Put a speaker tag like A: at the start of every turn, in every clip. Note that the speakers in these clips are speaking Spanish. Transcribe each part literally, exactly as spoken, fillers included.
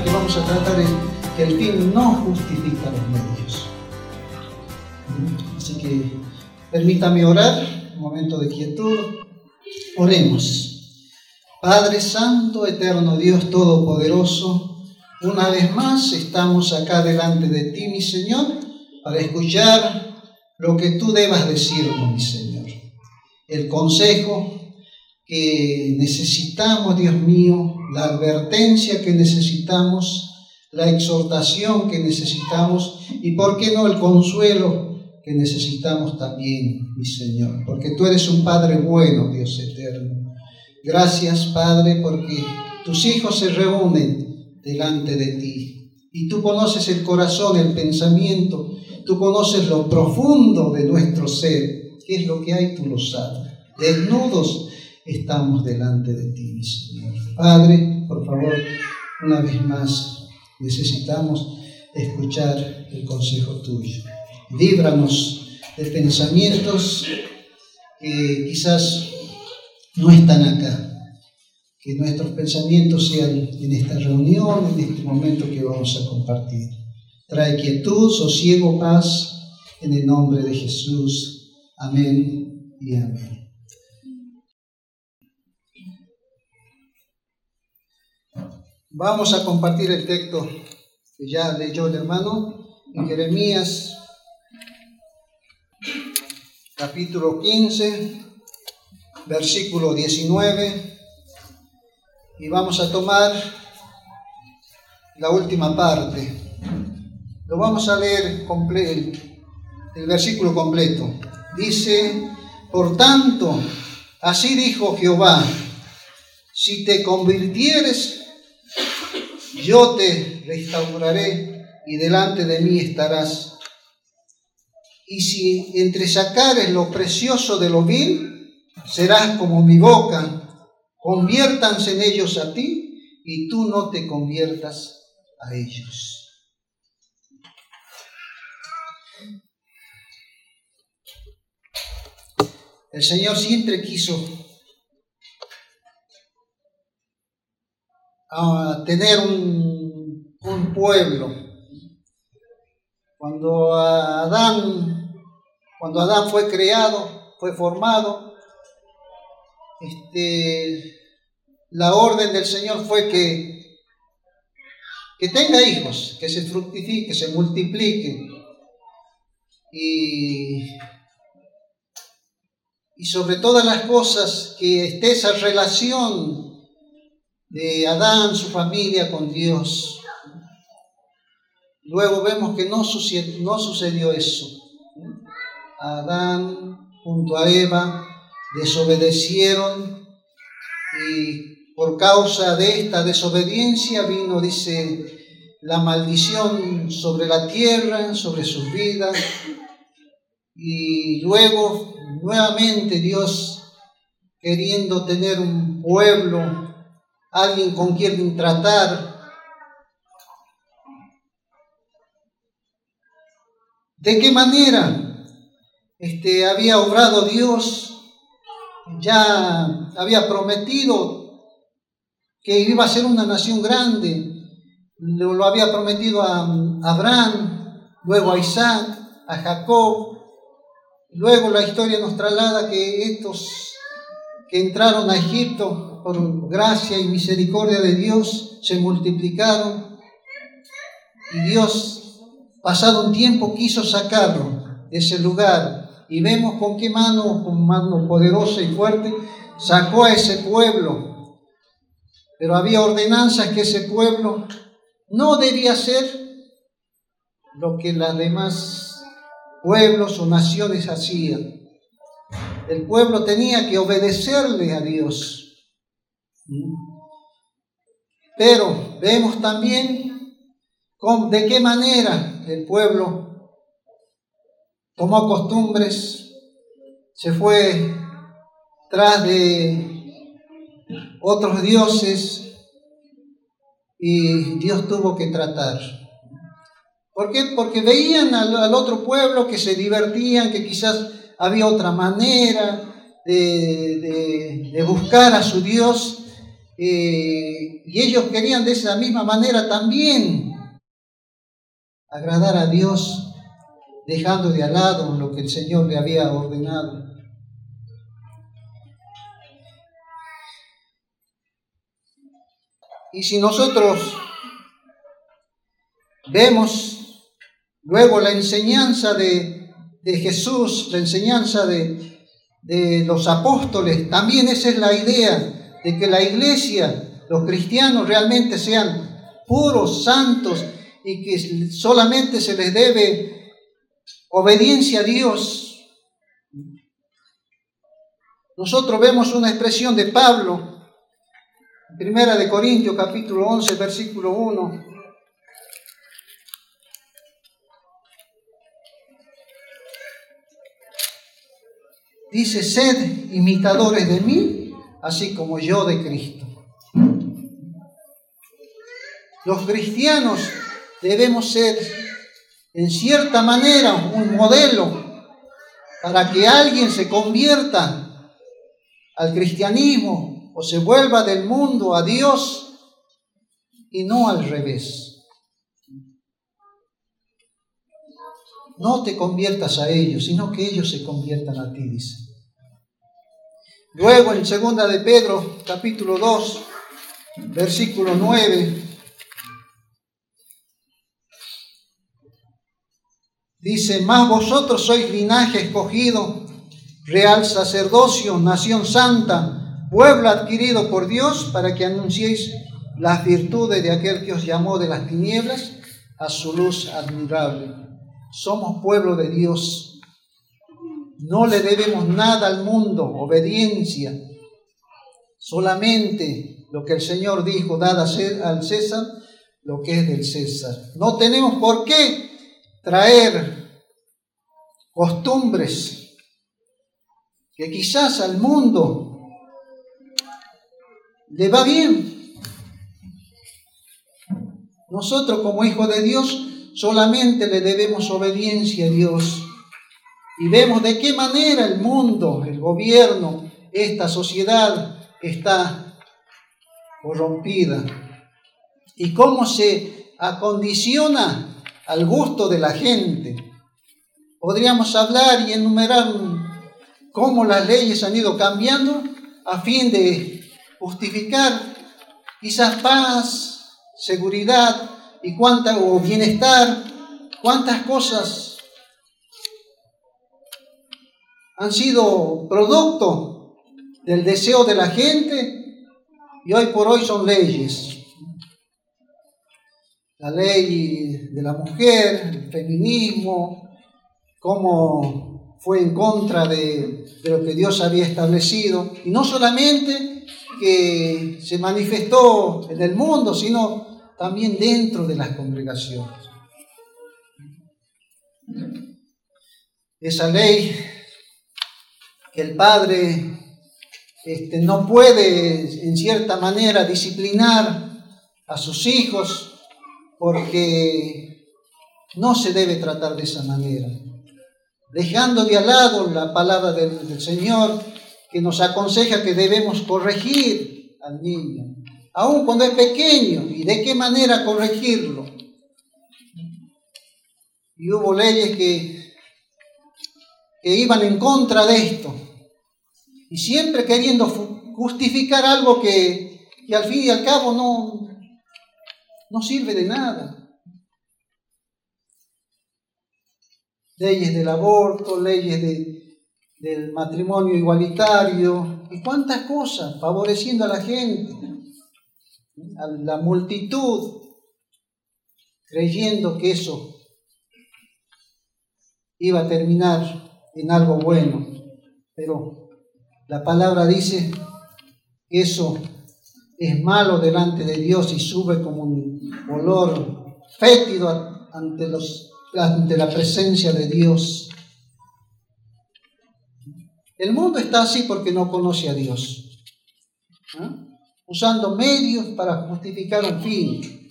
A: que vamos a tratar es que el fin no justifica los medios. Así que permítame orar, un momento de quietud. Oremos. Padre Santo, eterno Dios Todopoderoso, una vez más estamos acá delante de ti, mi Señor, para escuchar lo que tú debas decirnos, mi Señor. El consejo que necesitamos, Dios mío, la advertencia que necesitamos, la exhortación que necesitamos y, ¿por qué no, el consuelo que necesitamos también, mi Señor? Porque tú eres un Padre bueno, Dios eterno. Gracias, Padre, porque tus hijos se reúnen delante de ti y tú conoces el corazón, el pensamiento, tú conoces lo profundo de nuestro ser. ¿Qué es lo que hay? Tú lo sabes. Desnudos estamos delante de ti, mi Señor. Padre, por favor, una vez más necesitamos escuchar el consejo tuyo. Líbranos de pensamientos que quizás no están acá. Que nuestros pensamientos sean en esta reunión, en este momento que vamos a compartir. Trae quietud, sosiego, paz, en el nombre de Jesús. Amén y amén. Vamos a compartir el texto que ya leyó el hermano en Jeremías, capítulo quince, versículo diecinueve, y vamos a tomar la última parte. Lo vamos a leer completo, el versículo completo. Dice: por tanto, así dijo Jehová, si te convirtieres, yo te restauraré y delante de mí estarás. Y si entresacares lo precioso de lo vil, serás como mi boca. Conviértanse en ellos a ti y tú no te conviertas a ellos. El Señor siempre quiso uh, tener un, un pueblo. Cuando Adán, cuando Adán fue creado, fue formado, este, la orden del Señor fue que, que tenga hijos, que se fructifique, que se multiplique. Y, y sobre todas las cosas, que esté esa relación de Adán, su familia, con Dios. Luego vemos que no sucedió, no sucedió eso. Adán junto a Eva desobedecieron y por causa de esta desobediencia vino, dice, la maldición sobre la tierra, sobre sus vidas. Y luego nuevamente Dios, queriendo tener un pueblo, alguien con quien tratar, ¿de qué manera este, había obrado Dios? Ya había prometido que iba a ser una nación grande. Lo, lo había prometido a Abraham, luego a Isaac, a Jacob. Luego la historia nos traslada que estos que entraron a Egipto por gracia y misericordia de Dios se multiplicaron. Y Dios, pasado un tiempo, quiso sacarlo de ese lugar. Y vemos con qué mano, con mano poderosa y fuerte, sacó a ese pueblo. Pero había ordenanzas que ese pueblo no debía hacer lo que los demás pueblos o naciones hacían. El pueblo tenía que obedecerle a Dios. Pero vemos también con, de qué manera el pueblo tomó costumbres, se fue tras de otros dioses y Dios tuvo que tratar. ¿Por qué? Porque veían al, al otro pueblo que se divertían, que quizás había otra manera de, de, de buscar a su Dios, eh, y ellos querían de esa misma manera también agradar a Dios, dejando de lado lo que el Señor le había ordenado. Y si nosotros vemos luego la enseñanza de, de Jesús, la enseñanza de, de los apóstoles, también esa es la idea de que la iglesia, los cristianos realmente sean puros, santos, y que solamente se les debe obediencia a Dios. Nosotros vemos una expresión de Pablo, Primera de Corintios, capítulo once, versículo uno. Dice: sed imitadores de mí, así como yo de Cristo. Los cristianos debemos ser, en cierta manera, un modelo para que alguien se convierta al cristianismo o se vuelva del mundo a Dios, y no al revés. No te conviertas a ellos, sino que ellos se conviertan a ti, dice. Luego en segunda de Pedro, capítulo dos, versículo nueve, dice: mas vosotros sois linaje escogido, real sacerdocio, nación santa, pueblo adquirido por Dios, para que anunciéis las virtudes de aquel que os llamó de las tinieblas a su luz admirable. Somos pueblo de Dios. No le debemos nada al mundo, obediencia. Solamente lo que el Señor dijo: dad al César lo que es del César. No tenemos por qué traer costumbres que quizás al mundo le va bien. Nosotros, como hijos de Dios, solamente le debemos obediencia a Dios. Y vemos de qué manera el mundo, el gobierno, esta sociedad está corrompida y cómo se acondiciona al gusto de la gente. Podríamos hablar y enumerar cómo las leyes han ido cambiando a fin de justificar quizás paz, seguridad y cuánta, o bienestar, cuántas cosas han sido producto del deseo de la gente y hoy por hoy son leyes. La ley de la mujer, el feminismo, cómo fue en contra de, de lo que Dios había establecido, y no solamente que se manifestó en el mundo, sino también dentro de las congregaciones. Esa ley que el padre este, no puede en cierta manera disciplinar a sus hijos, porque no se debe tratar de esa manera, dejando de lado la palabra del, del Señor, que nos aconseja que debemos corregir al niño, aun cuando es pequeño, y de qué manera corregirlo. Y hubo leyes que, que iban en contra de esto, y siempre queriendo justificar algo que, que al fin y al cabo no, no sirve de nada. Leyes del aborto, leyes de del matrimonio igualitario, y cuántas cosas, favoreciendo a la gente, a la multitud, creyendo que eso iba a terminar en algo bueno. Pero la palabra dice que eso es malo delante de Dios y sube como un olor fétido ante, los, ante la presencia de Dios. El mundo está así porque no conoce a Dios, ¿eh? Usando medios para justificar un fin.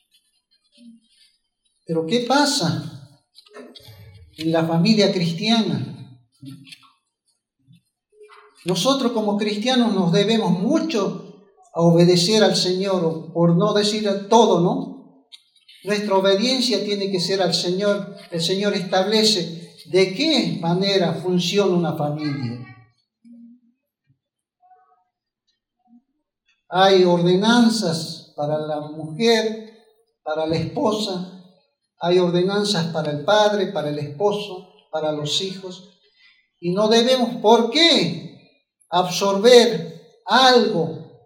A: Pero ¿qué pasa en la familia cristiana? Nosotros como cristianos nos debemos mucho a obedecer al Señor, por no decir todo, ¿no? Nuestra obediencia tiene que ser al Señor. El Señor establece de qué manera funciona una familia. Hay ordenanzas para la mujer, para la esposa, hay ordenanzas para el padre, para el esposo, para los hijos. Y no debemos, ¿por qué?, absorber algo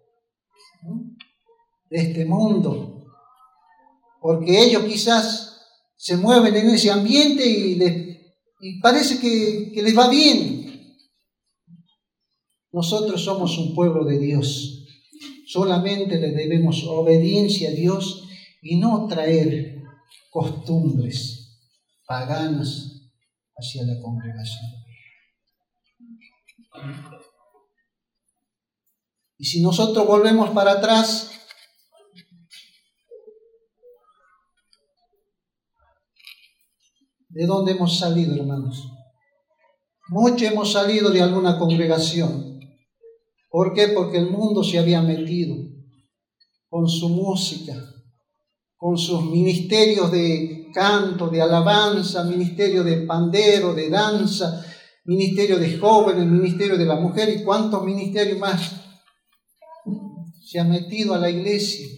A: de este mundo. Porque ellos quizás se mueven en ese ambiente y, les, y parece que, que les va bien. Nosotros somos un pueblo de Dios. Solamente le debemos obediencia a Dios y no traer costumbres paganas hacia la congregación. Y si nosotros volvemos para atrás, ¿de dónde hemos salido, hermanos? Muchos hemos salido de alguna congregación. ¿Por qué? Porque el mundo se había metido con su música, con sus ministerios de canto, de alabanza, ministerio de pandero, de danza, ministerio de jóvenes, ministerio de la mujer y cuántos ministerios más. Se ha metido a la iglesia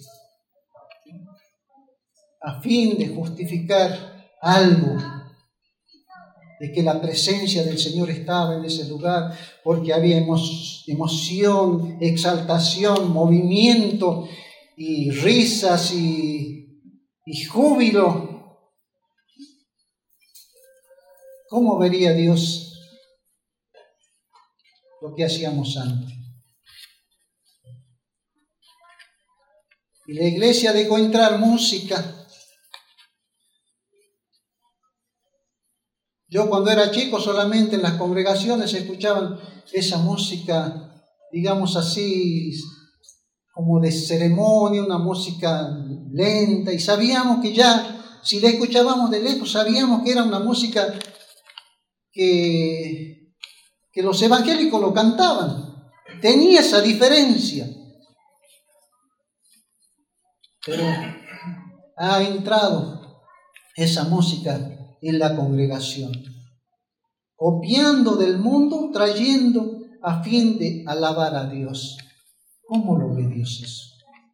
A: a fin de justificar algo, de que la presencia del Señor estaba en ese lugar, porque había emoción, exaltación, movimiento y risas y, y júbilo. ¿Cómo vería Dios lo que hacíamos antes? Y la iglesia dejó entrar música. Yo cuando era chico solamente en las congregaciones se escuchaban esa música, digamos así, como de ceremonia, una música lenta, y sabíamos que ya, si la escuchábamos de lejos, sabíamos que era una música que, que los evangélicos lo cantaban. Tenía esa diferencia. Pero ha entrado esa música en la congregación, copiando del mundo, trayendo a fin de alabar a Dios. ¿Cómo lo ve Dios eso?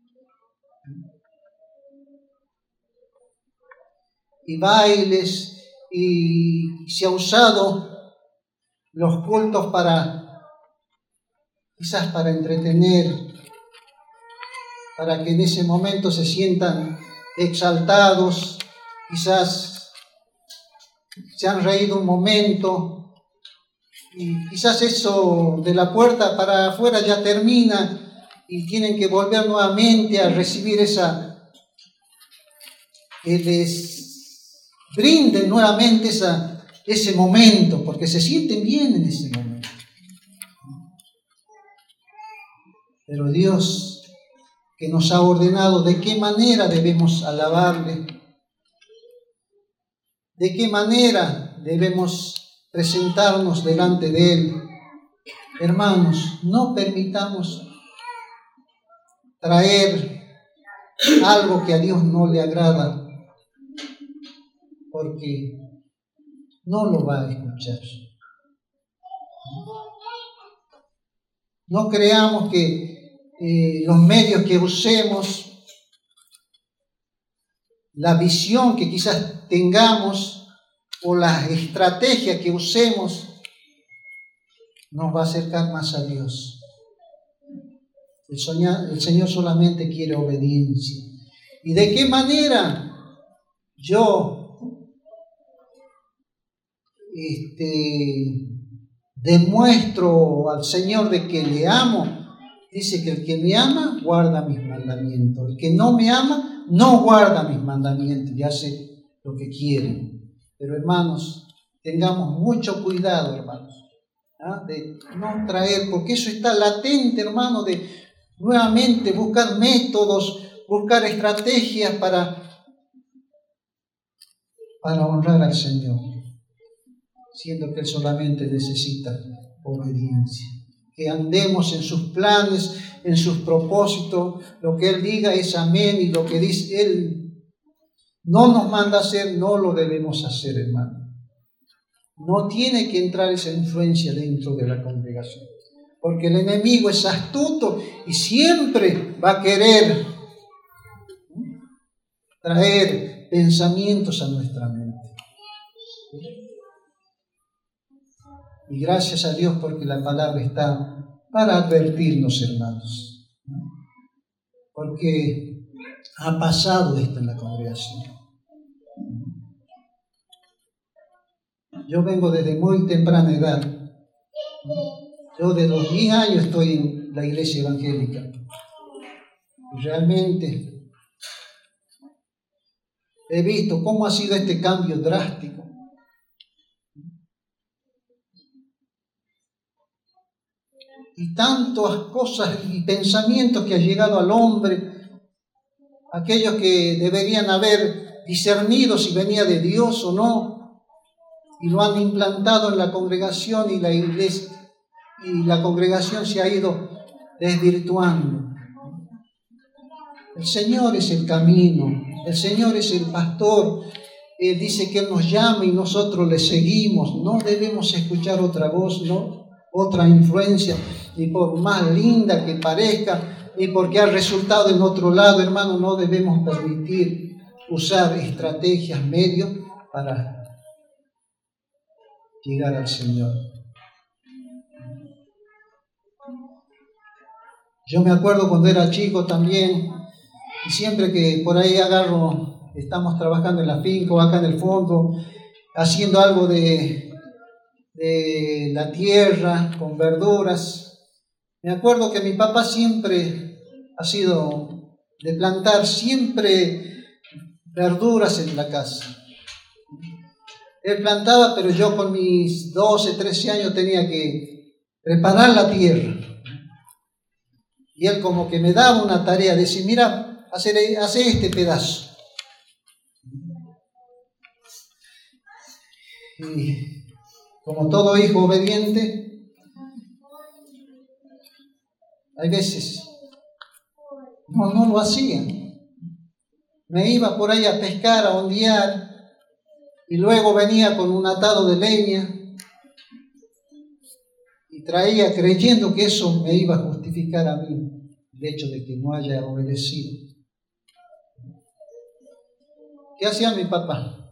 A: Y bailes, y se ha usado los cultos para, quizás para entretener, para que en ese momento se sientan exaltados, quizás se han reído un momento y quizás eso de la puerta para afuera ya termina y tienen que volver nuevamente a recibir esa, que les brinden nuevamente esa, ese momento, porque se sienten bien en ese momento. Pero Dios, que nos ha ordenado de qué manera debemos alabarle, de qué manera debemos presentarnos delante de Él. Hermanos, no permitamos traer algo que a Dios no le agrada, porque no lo va a escuchar. No creamos que eh, los medios que usemos, la visión que quizás tengamos o la estrategia que usemos nos va a acercar más a Dios. El, soñar, el Señor solamente quiere obediencia. ¿Y de qué manera yo este, demuestro al Señor de que le amo? Dice que el que me ama guarda mis mandamientos. El que no me ama no guarda mis mandamientos y hace lo que quiere. Pero hermanos, tengamos mucho cuidado, hermanos, ¿ah? de no traer, porque eso está latente, hermano, de nuevamente buscar métodos, buscar estrategias para, para honrar al Señor, siendo que Él solamente necesita obediencia. Que andemos en sus planes, en sus propósitos, lo que Él diga es amén, y lo que dice Él no nos manda hacer, no lo debemos hacer, hermano. No tiene que entrar esa influencia dentro de la congregación, porque el enemigo es astuto y siempre va a querer traer pensamientos a nuestra mente. Y gracias a Dios porque la palabra está para advertirnos, hermanos, porque ha pasado esto en la congregación. Yo vengo desde muy temprana edad. Yo de los diez años estoy en la iglesia evangélica. Y realmente he visto cómo ha sido este cambio drástico. Y tantas cosas y pensamientos que ha llegado al hombre, aquellos que deberían haber discernido si venía de Dios o no, y lo han implantado en la congregación, y la iglesia y la congregación se ha ido desvirtuando. El Señor es el camino, el Señor es el pastor. Él dice que Él nos llama y nosotros le seguimos. No debemos escuchar otra voz, no, otra influencia, y por más linda que parezca, y porque ha resultado en otro lado, hermano, no debemos permitir usar estrategias, medios para llegar al Señor. Yo me acuerdo cuando era chico también, y siempre que por ahí agarro, estamos trabajando en la finca o acá en el fondo, haciendo algo de, de la tierra, con verduras. Me acuerdo que mi papá siempre ha sido de plantar siempre verduras en la casa. Él plantaba, pero yo con mis doce, trece años tenía que preparar la tierra. Y él como que me daba una tarea, decir, mira, hacer, hacer este pedazo. Y como todo hijo obediente, hay veces no, no lo hacía. Me iba por ahí a pescar, a ondear, y luego venía con un atado de leña y traía creyendo que eso me iba a justificar a mí el hecho de que no haya obedecido. ¿Qué hacía mi papá?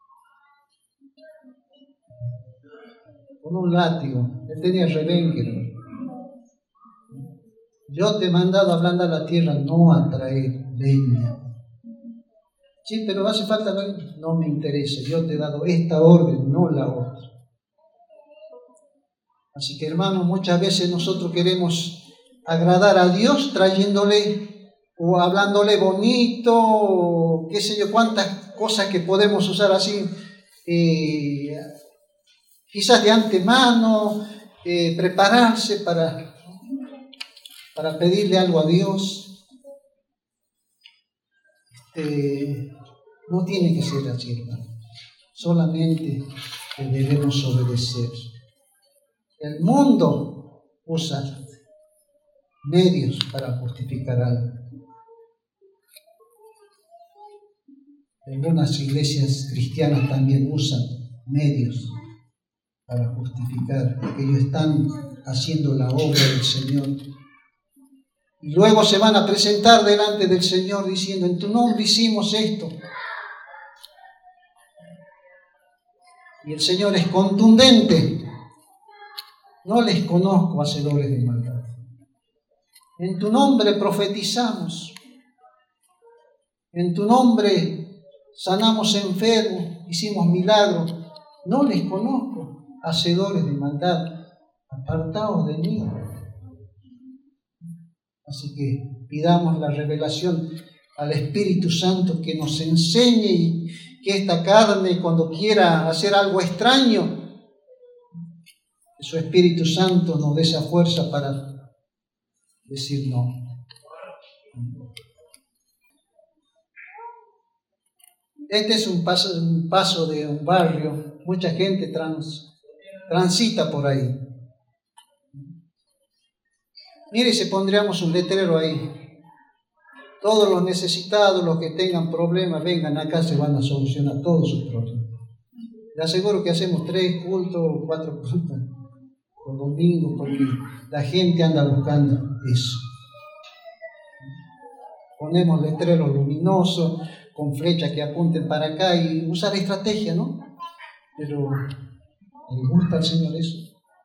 A: Con un látigo. Él tenía rebenque. Yo te he mandado a ablandar la tierra, no a traer leña. Sí, pero hace falta leña. No me interesa. Yo te he dado esta orden, no la otra. Así que, hermanos, muchas veces nosotros queremos agradar a Dios trayéndole o hablándole bonito, o qué sé yo, cuántas cosas que podemos usar así, eh, quizás de antemano, eh, prepararse para, para pedirle algo a Dios. Eh, no tiene que ser así, hermano. Solamente debemos obedecer. El mundo usa medios para justificar algo. Algunas iglesias cristianas también usan medios para justificar que ellos están haciendo la obra del Señor. Y luego se van a presentar delante del Señor diciendo, en tu nombre hicimos esto. Y el Señor es contundente. No les conozco, hacedores de maldad. En tu nombre profetizamos. En tu nombre sanamos enfermos, hicimos milagros. No les conozco, hacedores de maldad. Apartaos de mí. Así que pidamos la revelación al Espíritu Santo que nos enseñe, y que esta carne, cuando quiera hacer algo extraño, que su Espíritu Santo nos dé esa fuerza para decir no. Este es un paso, un paso de un barrio. Mucha gente trans, transita por ahí. Mire si pondríamos un letrero ahí. Todos los necesitados, los que tengan problemas, vengan acá, se van a solucionar todos sus problemas. Le aseguro que hacemos tres cultos, cuatro cultos por domingo, porque la gente anda buscando eso. Ponemos letreros luminosos, con flechas que apunten para acá y usar estrategia, ¿no? Pero ¿le gusta al Señor eso?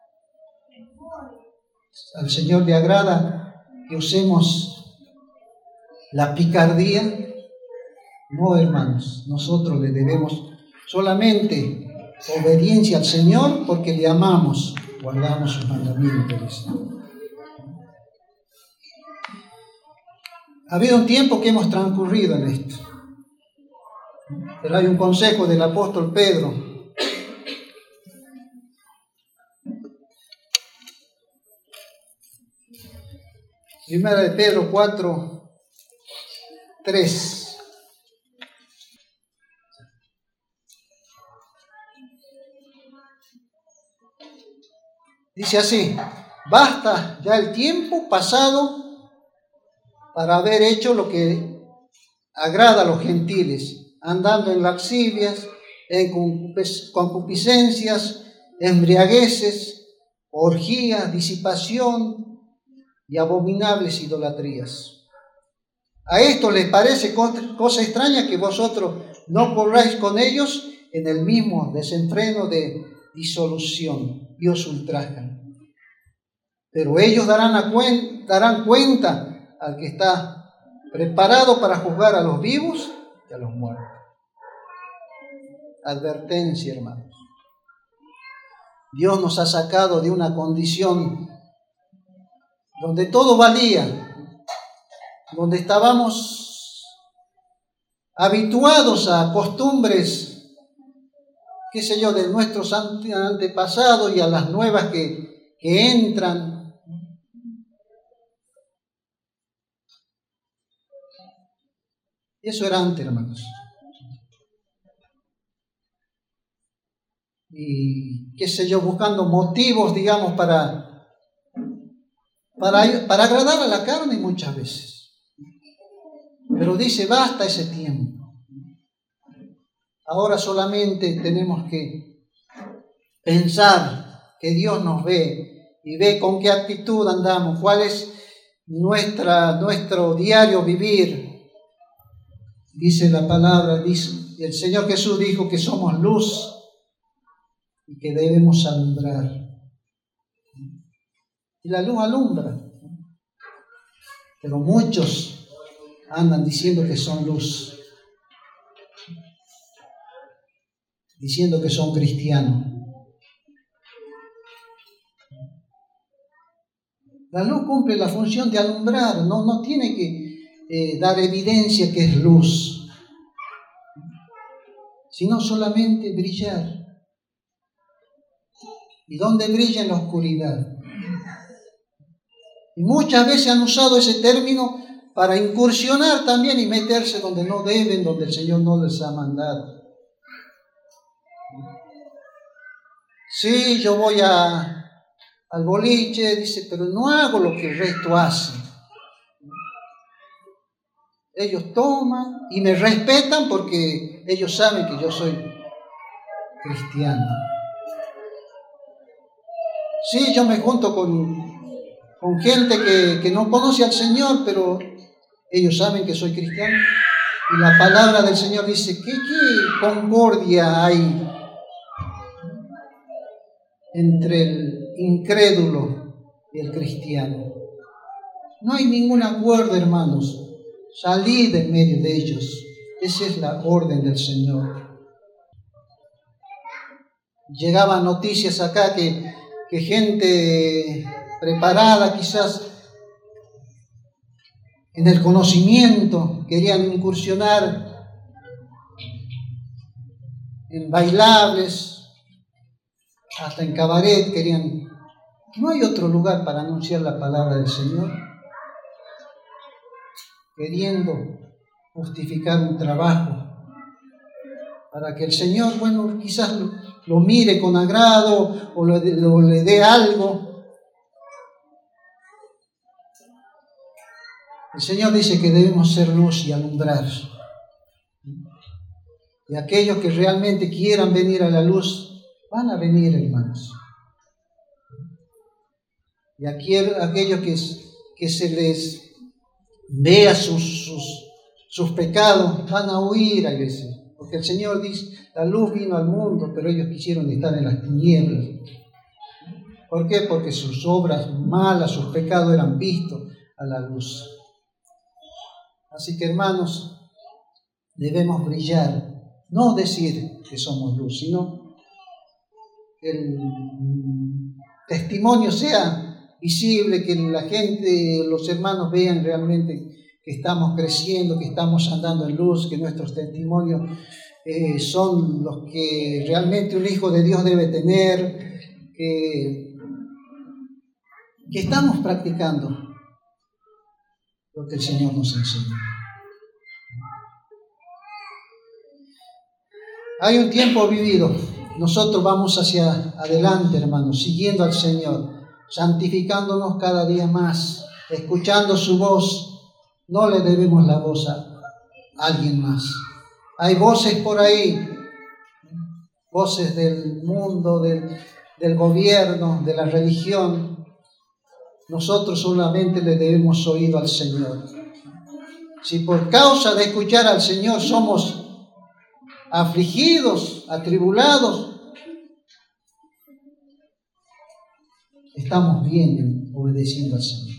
A: Al Señor le agrada que usemos la picardía. No, hermanos, nosotros le debemos solamente obediencia al Señor porque le amamos, guardamos sus mandamientos. Ha habido un tiempo que hemos transcurrido en esto, pero hay un consejo del apóstol Pedro. Primera de Pedro cuatro, tres. Dice así: basta ya el tiempo pasado para haber hecho lo que agrada a los gentiles, andando en lascivias, en concupiscencias, embriagueces, orgías, disipación y abominables idolatrías. A esto les parece cosa extraña que vosotros no corráis con ellos en el mismo desenfreno de disolución y os ultrajan. Pero ellos darán, a cuen- darán cuenta al que está preparado para juzgar a los vivos y a los muertos. Advertencia, hermanos. Dios nos ha sacado de una condición donde todo valía, donde estábamos habituados a costumbres, qué sé yo, de nuestros antepasados y a las nuevas que, que entran. Eso era antes, hermanos. Y qué sé yo, buscando motivos, digamos, para, para, para agradar a la carne muchas veces. Pero dice, basta ese tiempo. Ahora solamente tenemos que pensar que Dios nos ve y ve con qué actitud andamos, cuál es nuestra, nuestro diario vivir. Dice la palabra, dice, el Señor Jesús dijo que somos luz y que debemos alumbrar. Y la luz alumbra, pero muchos andan diciendo que son luz, diciendo que son cristianos. La luz cumple la función de alumbrar, no, no tiene que eh, dar evidencia que es luz, sino solamente brillar. ¿Y dónde brilla? En la oscuridad. Y muchas veces han usado ese término para incursionar también y meterse donde no deben, donde el Señor no les ha mandado. Sí, yo voy a, al boliche, dice, pero no hago lo que el resto hace. Ellos toman y me respetan porque ellos saben que yo soy cristiano. Sí, yo me junto con, con gente que, que no conoce al Señor, pero ellos saben que soy cristiano. Y la palabra del Señor dice, ¿qué, qué concordia hay entre el incrédulo y el cristiano? No hay ningún acuerdo, hermanos. Salid en medio de ellos. Esa es la orden del Señor. Llegaban noticias acá que, que gente preparada quizás en el conocimiento querían incursionar en bailables, hasta en cabaret querían. No hay otro lugar para anunciar la palabra del Señor, queriendo justificar un trabajo para que el Señor, bueno, quizás lo, lo mire con agrado o, lo, lo, le dé algo. El Señor dice que debemos ser luz y alumbrar. Y aquellos que realmente quieran venir a la luz, van a venir, hermanos. Y aquí, aquellos que, que se les vea sus, sus, sus pecados, van a huir a veces. Porque el Señor dice, la luz vino al mundo, pero ellos quisieron estar en las tinieblas. ¿Por qué? Porque sus obras malas, sus pecados eran vistos a la luz. Así que, hermanos, debemos brillar. No decir que somos luz, sino que el testimonio sea visible, que la gente, los hermanos vean realmente que estamos creciendo, que estamos andando en luz, que nuestros testimonios eh, son los que realmente un hijo de Dios debe tener, que, que estamos practicando lo que el Señor nos enseña. Hay un tiempo vivido. Nosotros vamos hacia adelante, hermanos, siguiendo al Señor, santificándonos cada día más, escuchando su voz. No le debemos la voz a alguien más. Hay voces por ahí, voces del mundo, del, del gobierno, de la religión. Nosotros solamente le debemos oído al Señor. Si por causa de escuchar al Señor somos afligidos, atribulados, estamos bien obedeciendo al Señor.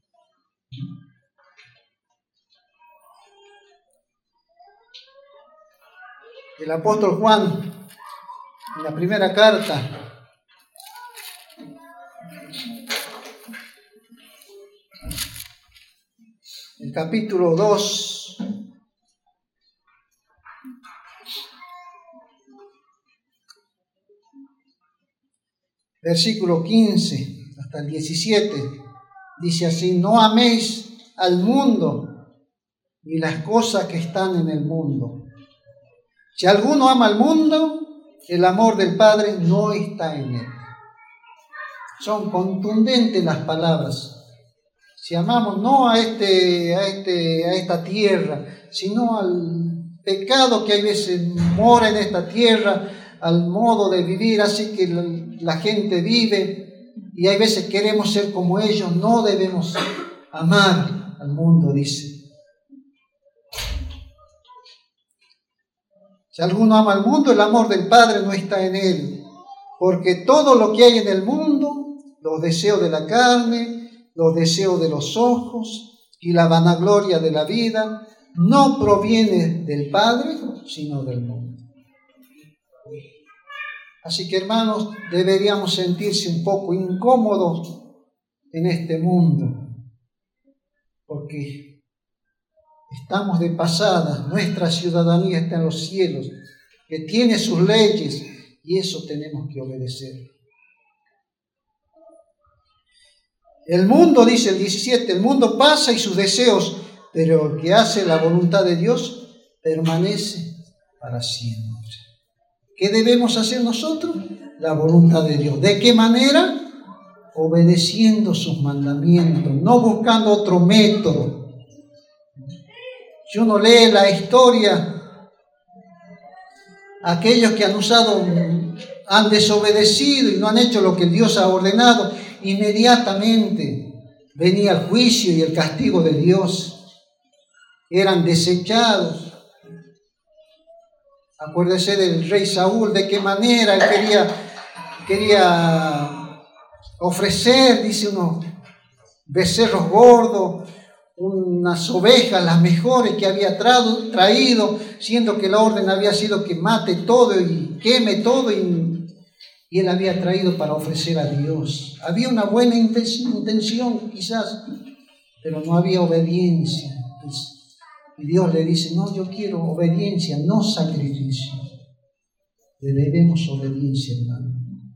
A: El apóstol Juan, en la primera carta, el capítulo dos, versículo quince hasta el diecisiete, dice así: no améis al mundo ni las cosas que están en el mundo. Si alguno ama al mundo, el amor del Padre no está en él. Son contundentes las palabras. Si amamos no a, este, a, este, a esta tierra, sino al pecado que hay veces mora en esta tierra, al modo de vivir así que la, la gente vive, y hay veces queremos ser como ellos. No debemos amar al mundo, dice. Si alguno ama al mundo, el amor del Padre no está en él, porque todo lo que hay en el mundo, los deseos de la carne, los deseos de los ojos y la vanagloria de la vida, no proviene del Padre, sino del mundo. Así que, hermanos, deberíamos sentirse un poco incómodos en este mundo, porque estamos de pasada. Nuestra ciudadanía está en los cielos, que tiene sus leyes, y eso tenemos que obedecer. El mundo, dice el diecisiete, el mundo pasa y sus deseos, pero el que hace la voluntad de Dios permanece para siempre. ¿Qué debemos hacer nosotros? La voluntad de Dios. ¿De qué manera? Obedeciendo sus mandamientos, no buscando otro método. Si uno lee la historia, aquellos que han usado, han desobedecido y no han hecho lo que Dios ha ordenado, inmediatamente venía el juicio y el castigo de Dios. Eran desechados. Acuérdese del rey Saúl, de qué manera él quería, quería ofrecer, dice, unos becerros gordos, unas ovejas, las mejores que había traído, siendo que la orden había sido que mate todo y queme todo, y, y él había traído para ofrecer a Dios. Había una buena intención quizás, pero no había obediencia. Y Dios le dice: no, yo quiero obediencia, no sacrificio. Le debemos obediencia, hermano.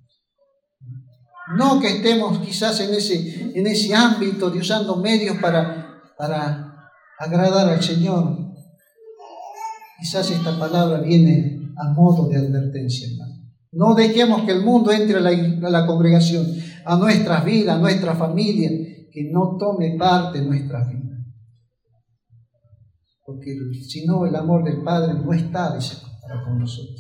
A: No que estemos quizás en ese, en ese ámbito de usando medios para para agradar al Señor. Quizás esta palabra viene a modo de advertencia, hermano. No dejemos que el mundo entre a la, a la congregación, a nuestras vidas, a nuestra familia, que no tome parte en nuestras vidas. porque si no, el amor del Padre no está, dice, para con nosotros.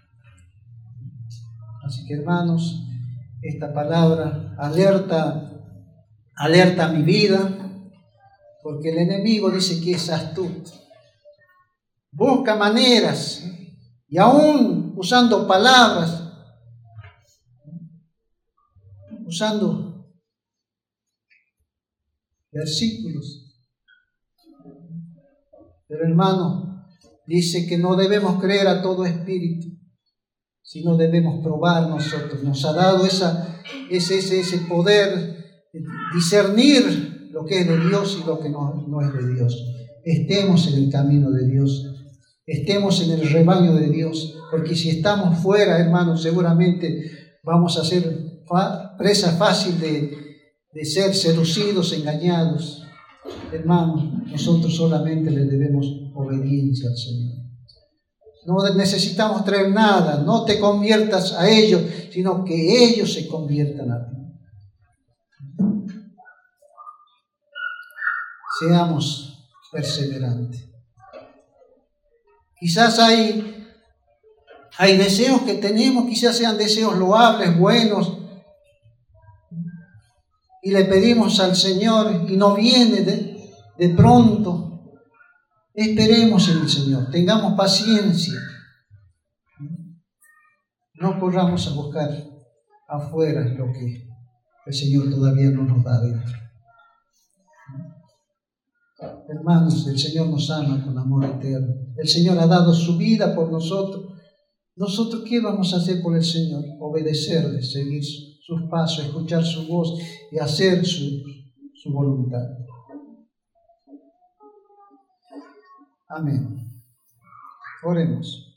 A: Así que, hermanos, esta palabra alerta, alerta a mi vida, porque el enemigo dice que es astuto. Busca maneras, y aún usando palabras, usando versículos. Pero, hermano, dice que no debemos creer a todo espíritu, sino debemos probar nosotros. Nos ha dado esa, ese, ese, ese poder de discernir lo que es de Dios y lo que no, no es de Dios. Estemos en el camino de Dios, estemos en el rebaño de Dios, porque si estamos fuera, hermanos, seguramente vamos a ser fa- presa fácil de, de ser seducidos, engañados. Hermanos, nosotros solamente le debemos obediencia al Señor. No necesitamos traer nada, no te conviertas a ellos, sino que ellos se conviertan a ti. Seamos perseverantes. Quizás hay, hay deseos que tenemos, quizás sean deseos loables, buenos, y le pedimos al Señor y no viene de, de pronto. Esperemos en el Señor, tengamos paciencia. No corramos a buscar afuera lo que el Señor todavía no nos da dentro. Hermanos, el Señor nos ama con amor eterno. El Señor ha dado su vida por nosotros. ¿Nosotros qué vamos a hacer por el Señor? Obedecerle, seguir sus pasos, escuchar su voz y hacer su, su voluntad. Amén. Oremos.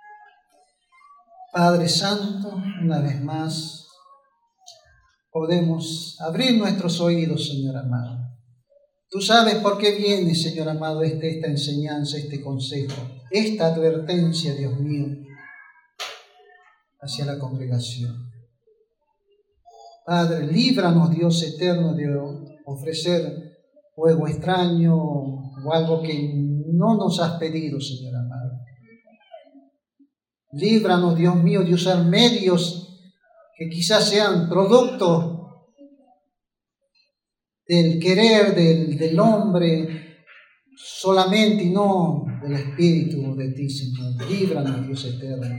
A: Padre Santo, una vez más, podemos abrir nuestros oídos, Señor amado. Tú sabes por qué viene, Señor amado, este, esta enseñanza, este consejo, esta advertencia, Dios mío, hacia la congregación. Padre, líbranos, Dios eterno, de ofrecer fuego extraño o algo que no nos has pedido, Señor amado. Líbranos, Dios mío, de usar medios que quizás sean producto del querer del, del hombre solamente y no del Espíritu de ti, Señor. Líbranos, Dios eterno.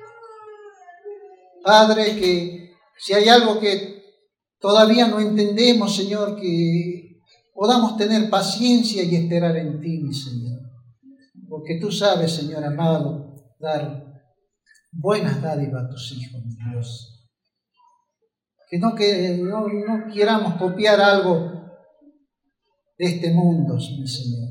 A: Padre, que si hay algo que todavía no entendemos, Señor, que podamos tener paciencia y esperar en ti, mi Señor. Porque tú sabes, Señor amado, dar buenas dádivas a tus hijos, mi Dios. Que no, que no, no queramos copiar algo de este mundo, mi Señor.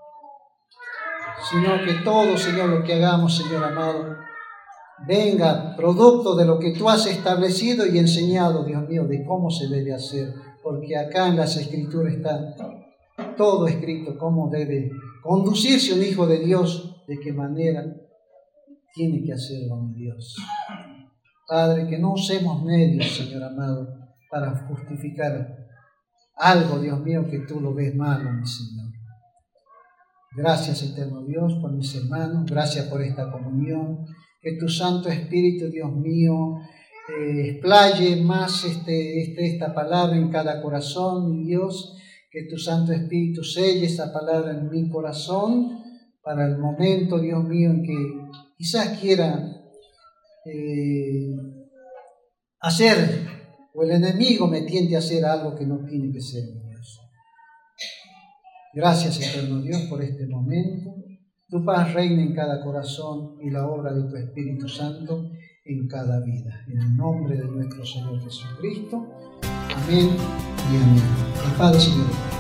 A: Sino que todo, Señor, lo que hagamos, Señor amado, venga producto de lo que tú has establecido y enseñado, Dios mío, de cómo se debe hacer. Porque acá en las Escrituras está todo escrito, cómo debe conducirse un hijo de Dios, de qué manera tiene que hacerlo, mi Dios. Padre, que no usemos medios, Señor amado, para justificar algo, Dios mío, que tú lo ves malo, mi Señor. Gracias, eterno Dios, por mis hermanos. Gracias por esta comunión. Que tu Santo Espíritu, Dios mío, eh, explaye más este, este, esta palabra en cada corazón, mi Dios. Que tu Santo Espíritu selle esta palabra en mi corazón para el momento, Dios mío, en que quizás quiera eh, hacer, o el enemigo me tiente a hacer algo que no tiene que ser, mi Dios. Gracias, eterno Dios, por este momento. Tu paz reina en cada corazón y la obra de tu Espíritu Santo en cada vida. En el nombre de nuestro Señor Jesucristo. Amén y amén. El Padre, Señor.